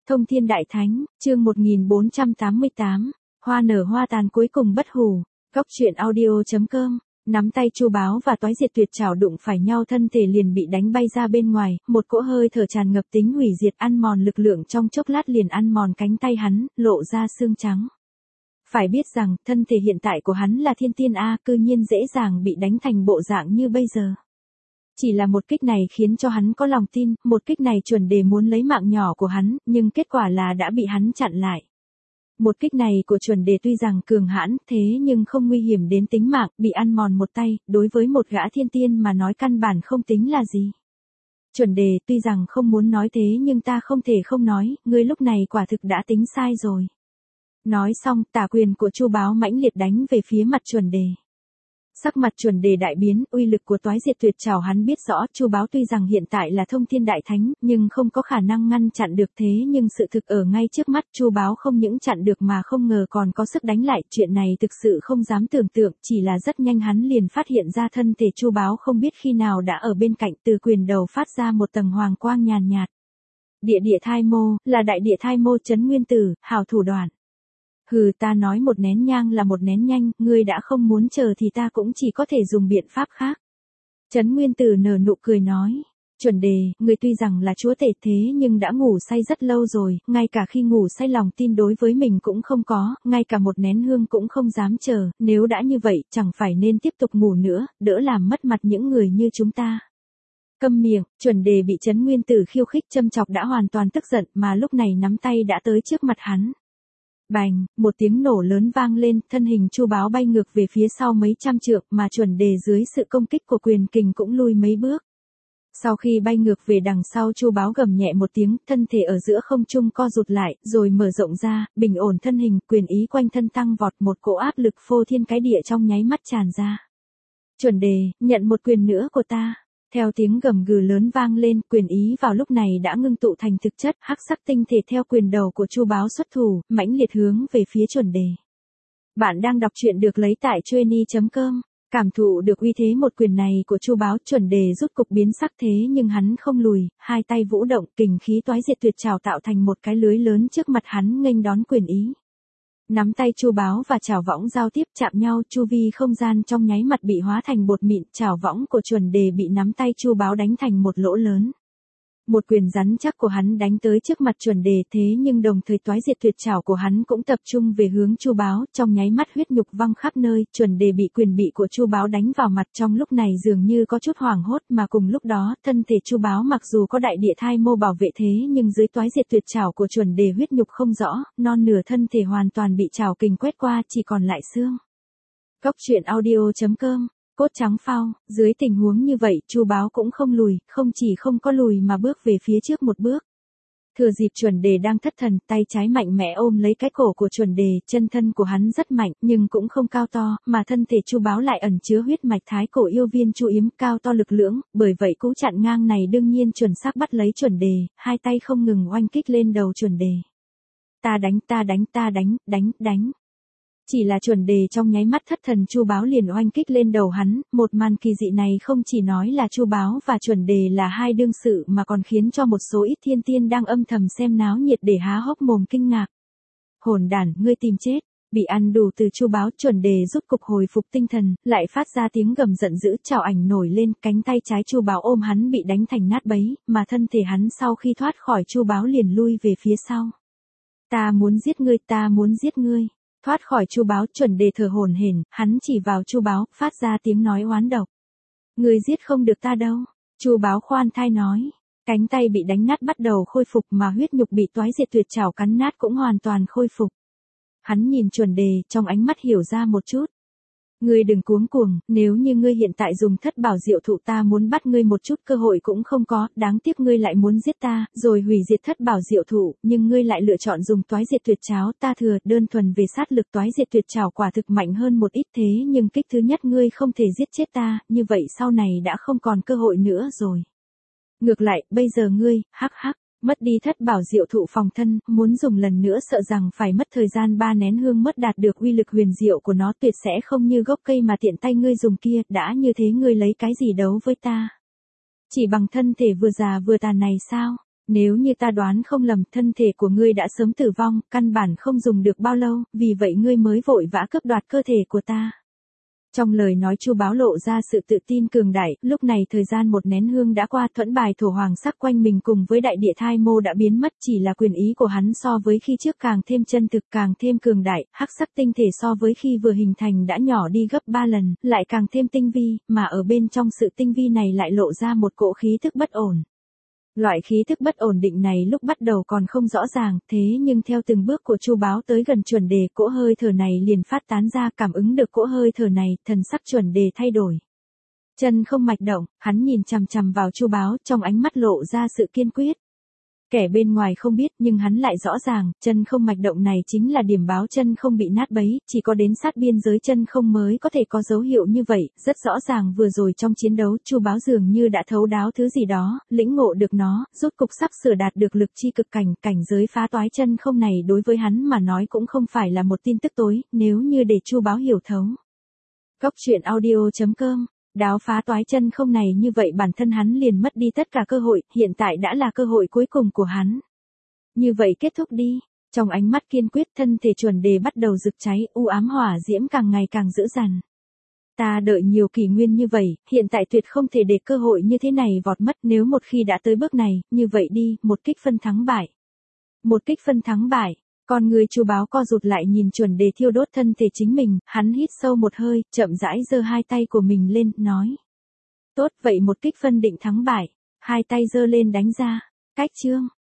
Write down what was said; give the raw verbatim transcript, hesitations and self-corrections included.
Thông Thiên Đại Thánh, chương một nghìn bốn trăm tám mươi tám, hoa nở hoa tàn cuối cùng bất hủ. Góc truyện audio.com, nắm tay Chu Báo và Toái Diệt Tuyệt Trảo đụng phải nhau, thân thể liền bị đánh bay ra bên ngoài, một cỗ hơi thở tràn ngập tính hủy diệt ăn mòn lực lượng trong chốc lát liền ăn mòn cánh tay hắn, lộ ra xương trắng. Phải biết rằng, thân thể hiện tại của hắn là thiên tiên A, cư nhiên dễ dàng bị đánh thành bộ dạng như bây giờ. Chỉ là một kích này khiến cho hắn có lòng tin, một kích này chuẩn đề muốn lấy mạng nhỏ của hắn, nhưng kết quả là đã bị hắn chặn lại. Một kích này của chuẩn đề tuy rằng cường hãn, thế nhưng không nguy hiểm đến tính mạng, bị ăn mòn một tay, đối với một gã thiên tiên mà nói căn bản không tính là gì. Chuẩn đề tuy rằng không muốn nói thế nhưng ta không thể không nói, ngươi lúc này quả thực đã tính sai rồi. Nói xong, tà quyền của Chu Báo mãnh liệt đánh về phía mặt chuẩn đề. Sắc mặt chuẩn đề đại biến, uy lực của Toái Diệt Tuyệt Trảo hắn biết rõ, Chu Báo tuy rằng hiện tại là thông thiên đại thánh, nhưng không có khả năng ngăn chặn được, thế nhưng sự thực ở ngay trước mắt, Chu Báo không những chặn được mà không ngờ còn có sức đánh lại, chuyện này thực sự không dám tưởng tượng, chỉ là rất nhanh hắn liền phát hiện ra thân thể Chu Báo không biết khi nào đã ở bên cạnh, từ quyền đầu phát ra một tầng hoàng quang nhàn nhạt. Địa địa thai mô, là đại địa thai mô Trấn Nguyên Tử, hảo thủ đoạn. Hừ, ta nói một nén nhang là một nén nhanh, ngươi đã không muốn chờ thì ta cũng chỉ có thể dùng biện pháp khác. Trấn Nguyên Tử nở nụ cười nói, chuẩn đề, ngươi tuy rằng là chúa tể thế nhưng đã ngủ say rất lâu rồi, ngay cả khi ngủ say lòng tin đối với mình cũng không có, ngay cả một nén hương cũng không dám chờ, nếu đã như vậy, chẳng phải nên tiếp tục ngủ nữa, đỡ làm mất mặt những người như chúng ta. Câm miệng, chuẩn đề bị Trấn Nguyên Tử khiêu khích châm chọc đã hoàn toàn tức giận, mà lúc này nắm tay đã tới trước mặt hắn. Bành, một tiếng nổ lớn vang lên, thân hình Chu Báo bay ngược về phía sau mấy trăm trượng, mà chuẩn đề dưới sự công kích của quyền kình cũng lui mấy bước. Sau khi bay ngược về đằng sau, Chu Báo gầm nhẹ một tiếng, thân thể ở giữa không trung co rụt lại, rồi mở rộng ra, bình ổn thân hình, quyền ý quanh thân tăng vọt, một cỗ áp lực phô thiên cái địa trong nháy mắt tràn ra. Chuẩn đề, nhận một quyền nữa của ta. Theo tiếng gầm gừ lớn vang lên, quyền ý vào lúc này đã ngưng tụ thành thực chất, hắc sắc tinh thể theo quyền đầu của Chu Báo xuất thủ, mãnh liệt hướng về phía chuẩn đề. Bạn đang đọc truyện được lấy tại chueny chấm com, cảm thụ được uy thế một quyền này của Chu Báo, chuẩn đề rút cục biến sắc thế nhưng hắn không lùi, hai tay vũ động, kình khí Toái Diệt Tuyệt Trảo tạo thành một cái lưới lớn trước mặt hắn nghênh đón quyền ý. Nắm tay Chu Báo và chảo võng giao tiếp chạm nhau, chu vi không gian trong nháy mặt bị hóa thành bột mịn, chảo võng của chuẩn đề bị nắm tay Chu Báo đánh thành một lỗ lớn. Một quyền rắn chắc của hắn đánh tới trước mặt chuẩn đề, thế nhưng đồng thời Toái Diệt Tuyệt Trảo của hắn cũng tập trung về hướng Chu Báo, trong nháy mắt huyết nhục văng khắp nơi, chuẩn đề bị quyền bị của Chu Báo đánh vào mặt, trong lúc này dường như có chút hoảng hốt, mà cùng lúc đó, thân thể Chu Báo mặc dù có đại địa thai mô bảo vệ thế nhưng dưới Toái Diệt Tuyệt Trảo của chuẩn đề huyết nhục không rõ, non nửa thân thể hoàn toàn bị trảo kình quét qua, chỉ còn lại xương. Góc truyện audio.com, cốt trắng phao, dưới tình huống như vậy, Chu Báo cũng không lùi, không chỉ không có lùi mà bước về phía trước một bước. Thừa dịp chuẩn đề đang thất thần, tay trái mạnh mẽ ôm lấy cái cổ của chuẩn đề, chân thân của hắn rất mạnh, nhưng cũng không cao to, mà thân thể Chu Báo lại ẩn chứa huyết mạch thái cổ yêu viên Chu Yếm, cao to lực lưỡng, bởi vậy cú chặn ngang này đương nhiên chuẩn xác bắt lấy chuẩn đề, hai tay không ngừng oanh kích lên đầu chuẩn đề. Ta đánh, ta đánh, ta đánh, đánh, đánh. Chỉ là chuẩn đề trong nháy mắt thất thần, Chu Báo liền oanh kích lên đầu hắn, một màn kỳ dị này không chỉ nói là Chu Báo và chuẩn đề là hai đương sự mà còn khiến cho một số ít thiên tiên đang âm thầm xem náo nhiệt để há hốc mồm kinh ngạc. Hỗn đản, ngươi tìm chết. Bị ăn đủ từ Chu Báo, chuẩn đề rút cục hồi phục tinh thần, lại phát ra tiếng gầm giận dữ, chảo ảnh nổi lên, cánh tay trái Chu Báo ôm hắn bị đánh thành nát bấy, mà thân thể hắn sau khi thoát khỏi Chu Báo liền lui về phía sau. Ta muốn giết ngươi, ta muốn giết ngươi. Thoát khỏi Chu Báo, chuẩn đề thở hổn hển, hắn chỉ vào Chu Báo, phát ra tiếng nói oán độc. Ngươi giết không được ta đâu. Chu Báo khoan thai nói. Cánh tay bị đánh nát bắt đầu khôi phục, mà huyết nhục bị Toái Diệt Tuyệt Trảo cắn nát cũng hoàn toàn khôi phục. Hắn nhìn chuẩn đề, trong ánh mắt hiểu ra một chút. Ngươi đừng cuống cuồng, nếu như ngươi hiện tại dùng thất bảo diệu thụ ta muốn bắt ngươi một chút cơ hội cũng không có, đáng tiếc ngươi lại muốn giết ta, rồi hủy diệt thất bảo diệu thụ, nhưng ngươi lại lựa chọn dùng Toái Diệt Tuyệt Trảo, ta thừa, đơn thuần về sát lực Toái Diệt Tuyệt Trảo quả thực mạnh hơn một ít thế nhưng kích thứ nhất ngươi không thể giết chết ta, như vậy sau này đã không còn cơ hội nữa rồi. Ngược lại, bây giờ ngươi, hắc hắc. Mất đi thất bảo diệu thụ phòng thân, muốn dùng lần nữa sợ rằng phải mất thời gian ba nén hương mất đạt được uy lực huyền diệu của nó, tuyệt sẽ không như gốc cây mà tiện tay ngươi dùng kia, đã như thế ngươi lấy cái gì đấu với ta? Chỉ bằng thân thể vừa già vừa tàn này sao? Nếu như ta đoán không lầm, thân thể của ngươi đã sớm tử vong, căn bản không dùng được bao lâu, vì vậy ngươi mới vội vã cướp đoạt cơ thể của ta. Trong lời nói Chu Báo lộ ra sự tự tin cường đại, lúc này thời gian một nén hương đã qua, thuẫn bài thổ hoàng sắc quanh mình cùng với đại địa thai mô đã biến mất, chỉ là quyền ý của hắn so với khi trước càng thêm chân thực, càng thêm cường đại, hắc sắc tinh thể so với khi vừa hình thành đã nhỏ đi gấp ba lần, lại càng thêm tinh vi, mà ở bên trong sự tinh vi này lại lộ ra một cỗ khí thức bất ổn. Loại khí thức bất ổn định này lúc bắt đầu còn không rõ ràng, thế nhưng theo từng bước của Chu Báo tới gần chuẩn đề, cỗ hơi thở này liền phát tán ra, cảm ứng được cỗ hơi thở này, thần sắc chuẩn đề thay đổi. Chân không mạch động, hắn nhìn chằm chằm vào Chu Báo, trong ánh mắt lộ ra sự kiên quyết. Kẻ bên ngoài không biết nhưng hắn lại rõ ràng, chân không mạch động này chính là điểm báo chân không bị nát bấy, chỉ có đến sát biên giới chân không mới có thể có dấu hiệu như vậy, rất rõ ràng vừa rồi trong chiến đấu Chu Báo dường như đã thấu đáo thứ gì đó, lĩnh ngộ được nó, rốt cục sắp sửa đạt được lực chi cực cảnh, cảnh giới phá toái chân không này đối với hắn mà nói cũng không phải là một tin tức tối, nếu như để Chu Báo hiểu thấu. Góc truyện audio chấm com Đáo phá toái chân không này như vậy bản thân hắn liền mất đi tất cả cơ hội, hiện tại đã là cơ hội cuối cùng của hắn. Như vậy kết thúc đi. Trong ánh mắt kiên quyết, thân thể chuẩn đề bắt đầu rực cháy, u ám hỏa diễm càng ngày càng dữ dằn. Ta đợi nhiều kỷ nguyên như vậy, hiện tại tuyệt không thể để cơ hội như thế này vọt mất, nếu một khi đã tới bước này, như vậy đi, một kích phân thắng bại. Một kích phân thắng bại. Con người Chu Báo co rụt lại nhìn chuẩn đề thiêu đốt thân thể chính mình, hắn hít sâu một hơi, chậm rãi giơ hai tay của mình lên, nói. Tốt vậy một kích phân định thắng bại, hai tay giơ lên đánh ra, cách chương.